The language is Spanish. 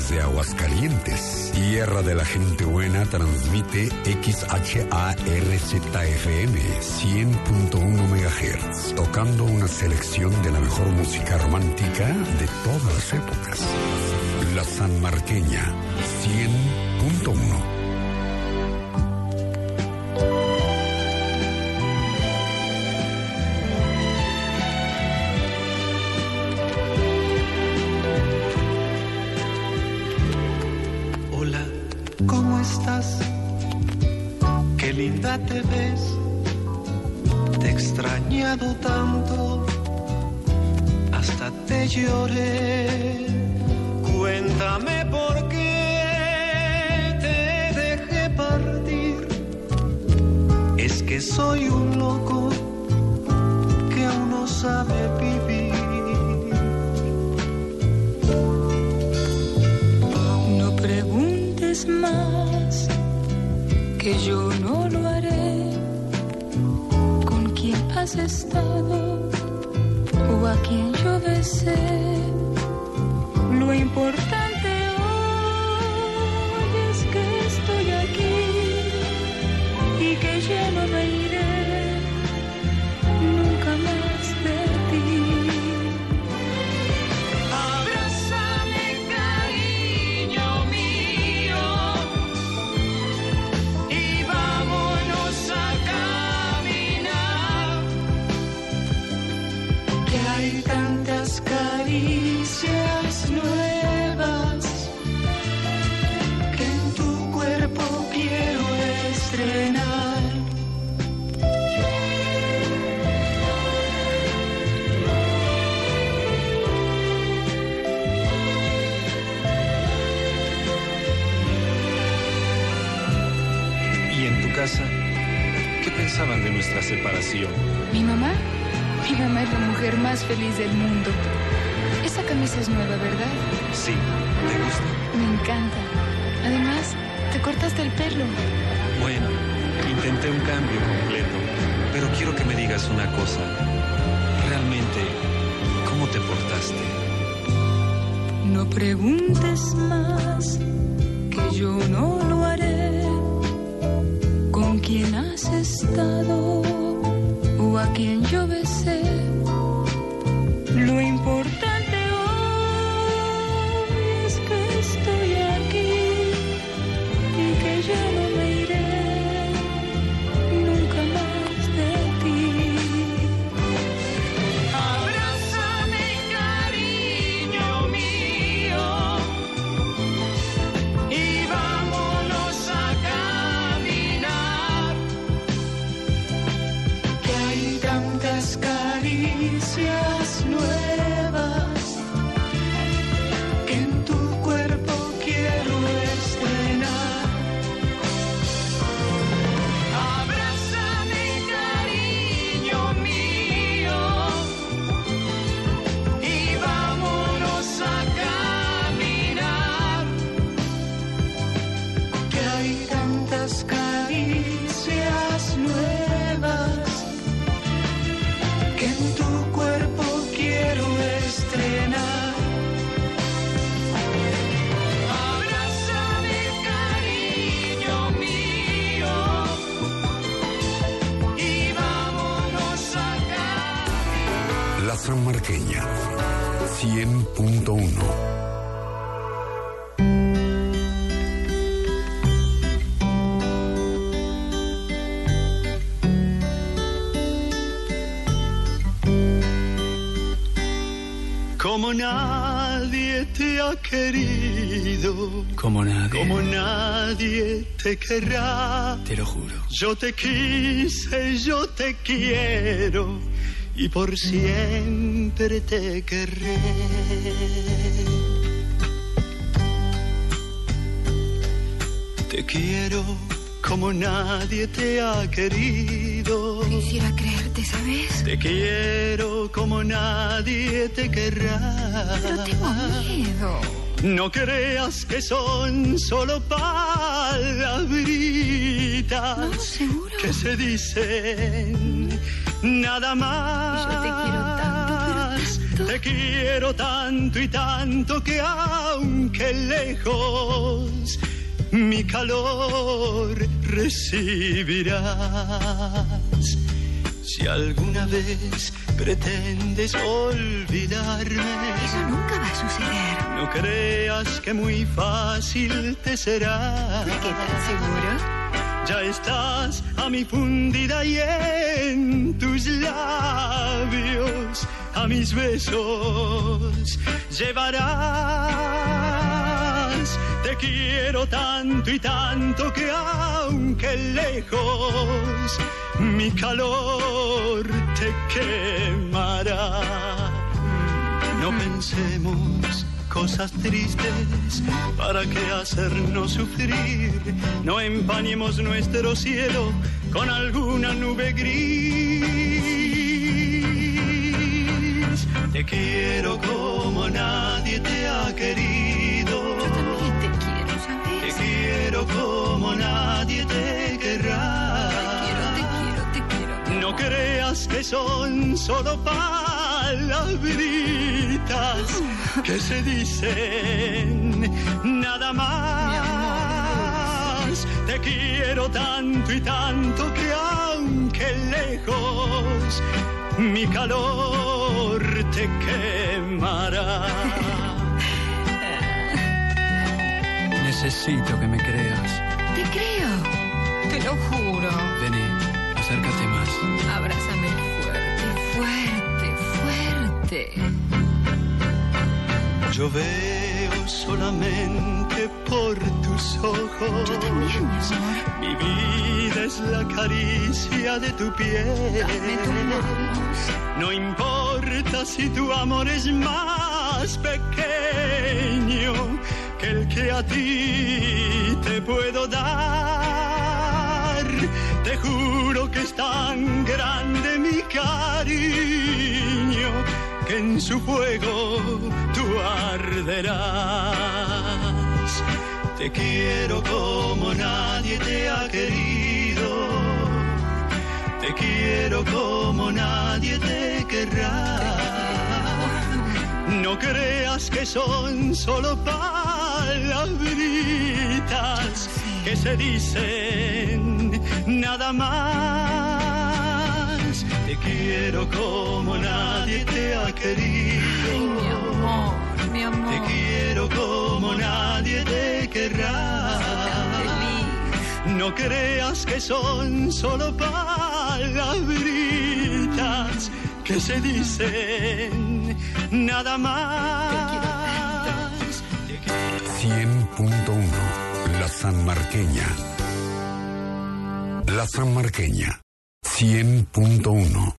desde Aguascalientes. Tierra de la gente buena transmite XHARZFM 100.1 MHz, tocando una selección de la mejor música romántica de todas las épocas. La Sanmarqueña 100.1. Qué linda te ves, te he extrañado tanto, hasta te lloré. Cuéntame por qué te dejé partir. Es que soy un loco que aún no sabe vivir. No preguntes más, que yo no lo haré. ¿Con quién has estado o a quién yo besé? Lo importante hoy es que estoy aquí y que ya no me iré nunca más de ti. Abrázame, cariño mío, y vámonos a caminar, que hay tantas caricias nuevas que en tu cuerpo quiero estrenar. ¿Y en tu casa qué pensaban de nuestra separación? ¿Mi mamá? Mi mamá es la mujer más feliz del mundo. Esa camisa es nueva, ¿verdad? Sí, ¿te gusta? Me encanta. Además, te cortaste el pelo. Bueno, intenté un cambio completo, pero quiero que me digas una cosa. Realmente, ¿cómo te portaste? No preguntes más, que yo no lo haré. ¿Con quién has estado o a quién yo besé? Lo importante hoy es que estoy aquí y que ya no me iré nunca más de ti. Abrázame, cariño mío, y vámonos a caminar, que hay tantas caricias nuevas que en tu cuerpo quiero estrenar. Abrázame, cariño mío, y vámonos a caminar, que hay tantas caricias nuevas que en tu cuerpo quiero estrenar. Abrázame, cariño mío, y vámonos a caminar. La Sanmarqueña 100.1. Como nadie te ha querido, Como nadie te querrá. te lo juro. Yo te quise, yo te quiero, y por siempre te querré. Te quiero como nadie te ha querido. Quisiera creerte, ¿sabes? Te quiero como nadie te querrá. Pero tengo miedo. No creas que son solo palabritas. No, seguro. Que se dicen nada más. Yo te quiero tanto, pero tanto. Te quiero tanto y tanto que aunque lejos mi calor recibirás. Si alguna vez pretendes olvidarme, eso nunca va a suceder. No creas que muy fácil te será. ¿Por qué tan seguro? Ya estás a mi fundida y en tus labios a mis besos llevarás. Te quiero tanto y tanto que aunque lejos mi calor te quemará. No pensemos cosas tristes, ¿para qué hacernos sufrir? No empañemos nuestro cielo con alguna nube gris. Te quiero como nadie te ha querido. Yo también te quiero, ¿sabes? Te quiero como nadie te querrá. Te quiero. No creas que son solo palabritas que se dicen nada más. Te quiero tanto y tanto que aunque lejos mi calor te quemará. Necesito que me creas. Te creo. Te lo juro. Vení, acércate más. Abrázame fuerte. Yo veo solamente por tus ojos. Yo también, mi amor. Mi vida es la caricia de tu piel. Dame tus manos. No importa si tu amor es más pequeño que el que a ti te puedo dar. Te juro que es tan grande mi cariño que en su fuego tú arderás. Te quiero como nadie te ha querido. Te quiero como nadie te querrá. No creas que son solo palabritas que se dicen nada más. Te quiero como nadie te ha querido. Ay, mi amor. Te quiero como nadie te querrá. No creas que son solo palabritas que se dicen nada más. 100.1 La Sanmarqueña. La Sanmarqueña 100.1